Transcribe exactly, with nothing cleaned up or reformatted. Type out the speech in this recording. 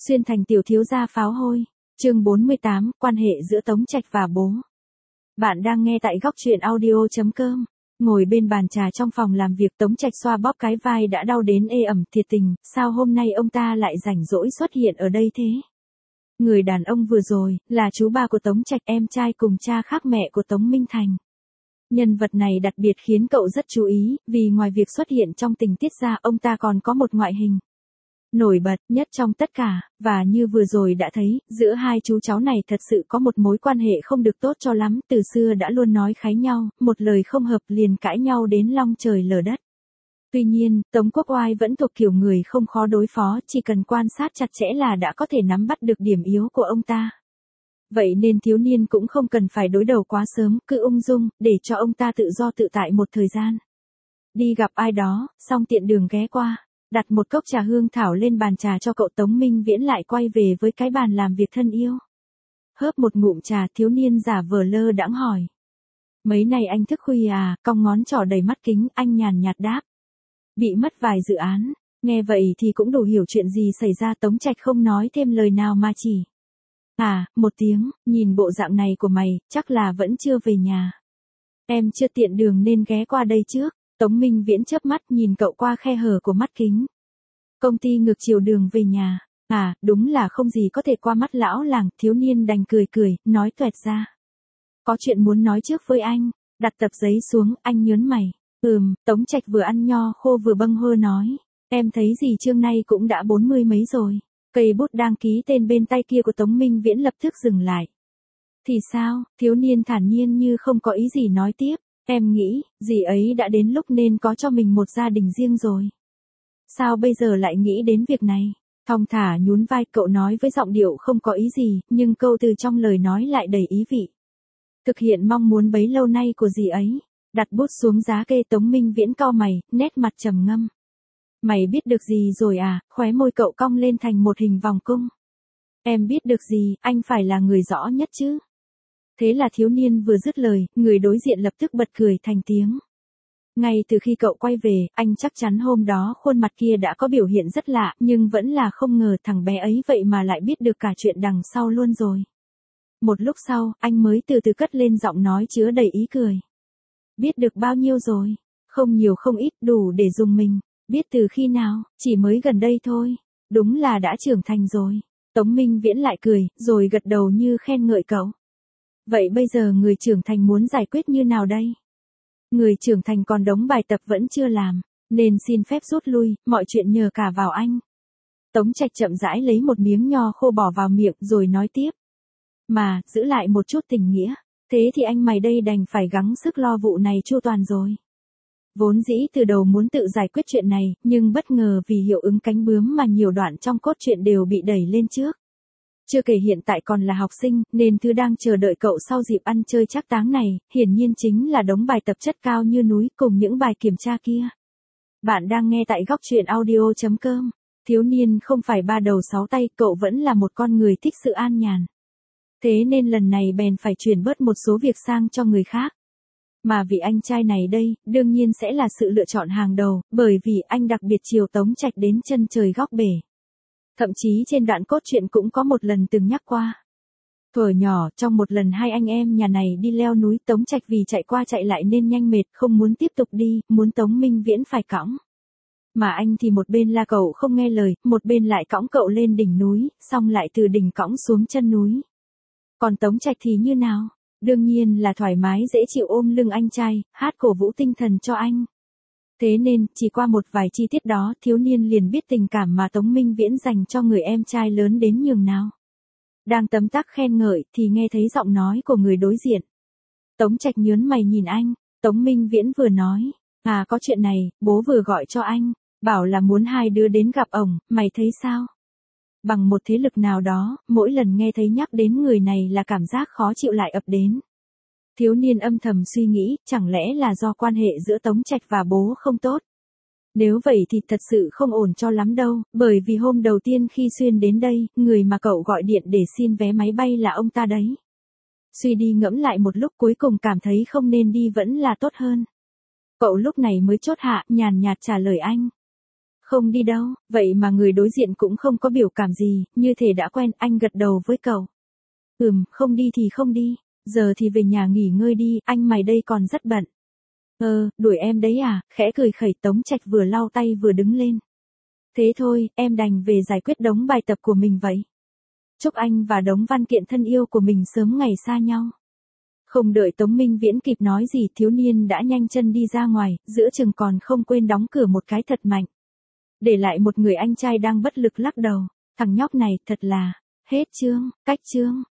Xuyên thành tiểu thiếu gia pháo hôi. Chương bốn mươi tám, quan hệ giữa Tống Trạch và bố. Bạn đang nghe tại góc truyện audio chấm com. Ngồi bên bàn trà trong phòng làm việc, Tống Trạch xoa bóp cái vai đã đau đến ê ẩm, thiệt tình, sao hôm nay ông ta lại rảnh rỗi xuất hiện ở đây thế? Người đàn ông vừa rồi, là chú ba của Tống Trạch, em trai cùng cha khác mẹ của Tống Minh Thành. Nhân vật này đặc biệt khiến cậu rất chú ý, vì ngoài việc xuất hiện trong tình tiết ra, ông ta còn có một ngoại hình nổi bật nhất trong tất cả, và như vừa rồi đã thấy, giữa hai chú cháu này thật sự có một mối quan hệ không được tốt cho lắm, từ xưa đã luôn nói khái nhau, một lời không hợp liền cãi nhau đến long trời lở đất. Tuy nhiên, Tống Quốc Oai vẫn thuộc kiểu người không khó đối phó, chỉ cần quan sát chặt chẽ là đã có thể nắm bắt được điểm yếu của ông ta. Vậy nên thiếu niên cũng không cần phải đối đầu quá sớm, cứ ung dung, để cho ông ta tự do tự tại một thời gian. Đi gặp ai đó, xong tiện đường ghé qua, đặt một cốc trà hương thảo lên bàn trà cho cậu. Tống Minh Viễn lại quay về với cái bàn làm việc thân yêu. Hớp một ngụm trà, thiếu niên giả vờ lơ đãng hỏi. Mấy này anh thức khuya à? Cong ngón trỏ đầy mắt kính, anh nhàn nhạt đáp. Bị mất vài dự án. Nghe vậy thì cũng đủ hiểu chuyện gì xảy ra. Tống Trạch không nói thêm lời nào mà chỉ. À, một tiếng, nhìn bộ dạng này của mày, chắc là vẫn chưa về nhà. Em chưa tiện đường nên ghé qua đây trước. Tống Minh Viễn chớp mắt nhìn cậu qua khe hở của mắt kính. Công ty ngược chiều đường về nhà. À, đúng là không gì có thể qua mắt lão làng. Thiếu niên đành cười cười, nói tuẹt ra. Có chuyện muốn nói trước với anh. Đặt tập giấy xuống, anh nhớn mày. Ừm, Tống Trạch vừa ăn nho khô vừa bâng hơ nói. Em thấy gì chương nay cũng đã bốn mươi mấy rồi. Cây bút đang ký tên bên tay kia của Tống Minh Viễn lập tức dừng lại. Thì sao? Thiếu niên thản nhiên như không có ý gì nói tiếp. Em nghĩ, dì ấy đã đến lúc nên có cho mình một gia đình riêng rồi. Sao bây giờ lại nghĩ đến việc này? Thong thả nhún vai, cậu nói với giọng điệu không có ý gì, nhưng câu từ trong lời nói lại đầy ý vị. Thực hiện mong muốn bấy lâu nay của dì ấy. Đặt bút xuống giá kê. Tống Minh Viễn cau mày, nét mặt trầm ngâm. Mày biết được gì rồi à? Khóe môi cậu cong lên thành một hình vòng cung. Em biết được gì, anh phải là người rõ nhất chứ. Thế là thiếu niên vừa dứt lời, người đối diện lập tức bật cười thành tiếng. Ngay từ khi cậu quay về, anh chắc chắn hôm đó khuôn mặt kia đã có biểu hiện rất lạ, nhưng vẫn là không ngờ thằng bé ấy vậy mà lại biết được cả chuyện đằng sau luôn rồi. Một lúc sau, anh mới từ từ cất lên giọng nói chứa đầy ý cười. Biết được bao nhiêu rồi? Không nhiều không ít, đủ để dùng mình. Biết từ khi nào? Chỉ mới gần đây thôi. Đúng là đã trưởng thành rồi. Tống Minh Viễn lại cười, rồi gật đầu như khen ngợi cậu. Vậy bây giờ người trưởng thành muốn giải quyết như nào đây? Người trưởng thành còn đống bài tập vẫn chưa làm, nên xin phép rút lui, mọi chuyện nhờ cả vào anh. Tống Trạch chậm rãi lấy một miếng nho khô bỏ vào miệng rồi nói tiếp. Mà, giữ lại một chút tình nghĩa, thế thì anh mày đây đành phải gắng sức lo vụ này chu toàn rồi. Vốn dĩ từ đầu muốn tự giải quyết chuyện này, nhưng bất ngờ vì hiệu ứng cánh bướm mà nhiều đoạn trong cốt truyện đều bị đẩy lên trước. Chưa kể hiện tại còn là học sinh, nên thứ đang chờ đợi cậu sau dịp ăn chơi trác táng này, hiển nhiên chính là đống bài tập chất cao như núi cùng những bài kiểm tra kia. Bạn đang nghe tại góc truyện audio chấm com. Thiếu niên không phải ba đầu sáu tay, cậu vẫn là một con người thích sự an nhàn. Thế nên lần này bèn phải chuyển bớt một số việc sang cho người khác. Mà vì anh trai này đây, đương nhiên sẽ là sự lựa chọn hàng đầu, bởi vì anh đặc biệt chiều Tống Trạch đến chân trời góc bể. Thậm chí trên đoạn cốt truyện cũng có một lần từng nhắc qua. Thuở nhỏ, trong một lần hai anh em nhà này đi leo núi, Tống Trạch vì chạy qua chạy lại nên nhanh mệt, không muốn tiếp tục đi, muốn Tống Minh Viễn phải cõng. Mà anh thì một bên la cậu không nghe lời, một bên lại cõng cậu lên đỉnh núi, xong lại từ đỉnh cõng xuống chân núi. Còn Tống Trạch thì như nào? Đương nhiên là thoải mái dễ chịu ôm lưng anh trai, hát cổ vũ tinh thần cho anh. Thế nên, chỉ qua một vài chi tiết đó, thiếu niên liền biết tình cảm mà Tống Minh Viễn dành cho người em trai lớn đến nhường nào. Đang tấm tắc khen ngợi, thì nghe thấy giọng nói của người đối diện. Tống Trạch nhớn mày nhìn anh, Tống Minh Viễn vừa nói, à có chuyện này, bố vừa gọi cho anh, bảo là muốn hai đứa đến gặp ổng, mày thấy sao? Bằng một thế lực nào đó, mỗi lần nghe thấy nhắc đến người này là cảm giác khó chịu lại ập đến. Thiếu niên âm thầm suy nghĩ, chẳng lẽ là do quan hệ giữa Tống Trạch và bố không tốt? Nếu vậy thì thật sự không ổn cho lắm đâu, bởi vì hôm đầu tiên khi Xuyên đến đây, người mà cậu gọi điện để xin vé máy bay là ông ta đấy. Suy đi ngẫm lại một lúc cuối cùng cảm thấy không nên đi vẫn là tốt hơn. Cậu lúc này mới chốt hạ, nhàn nhạt trả lời anh. Không đi đâu, vậy mà người đối diện cũng không có biểu cảm gì, như thể đã quen. Anh gật đầu với cậu. Ừm, không đi thì không đi, giờ thì về nhà nghỉ ngơi đi, anh mày đây còn rất bận. Ờ, đuổi em đấy à, khẽ cười khẩy. Tống Trạch vừa lau tay vừa đứng lên. Thế thôi, em đành về giải quyết đống bài tập của mình vậy. Chúc anh và đống văn kiện thân yêu của mình sớm ngày xa nhau. Không đợi Tống Minh Viễn kịp nói gì, thiếu niên đã nhanh chân đi ra ngoài, giữa chừng còn không quên đóng cửa một cái thật mạnh. Để lại một người anh trai đang bất lực lắc đầu. Thằng nhóc này thật là, hết chương, cách chương.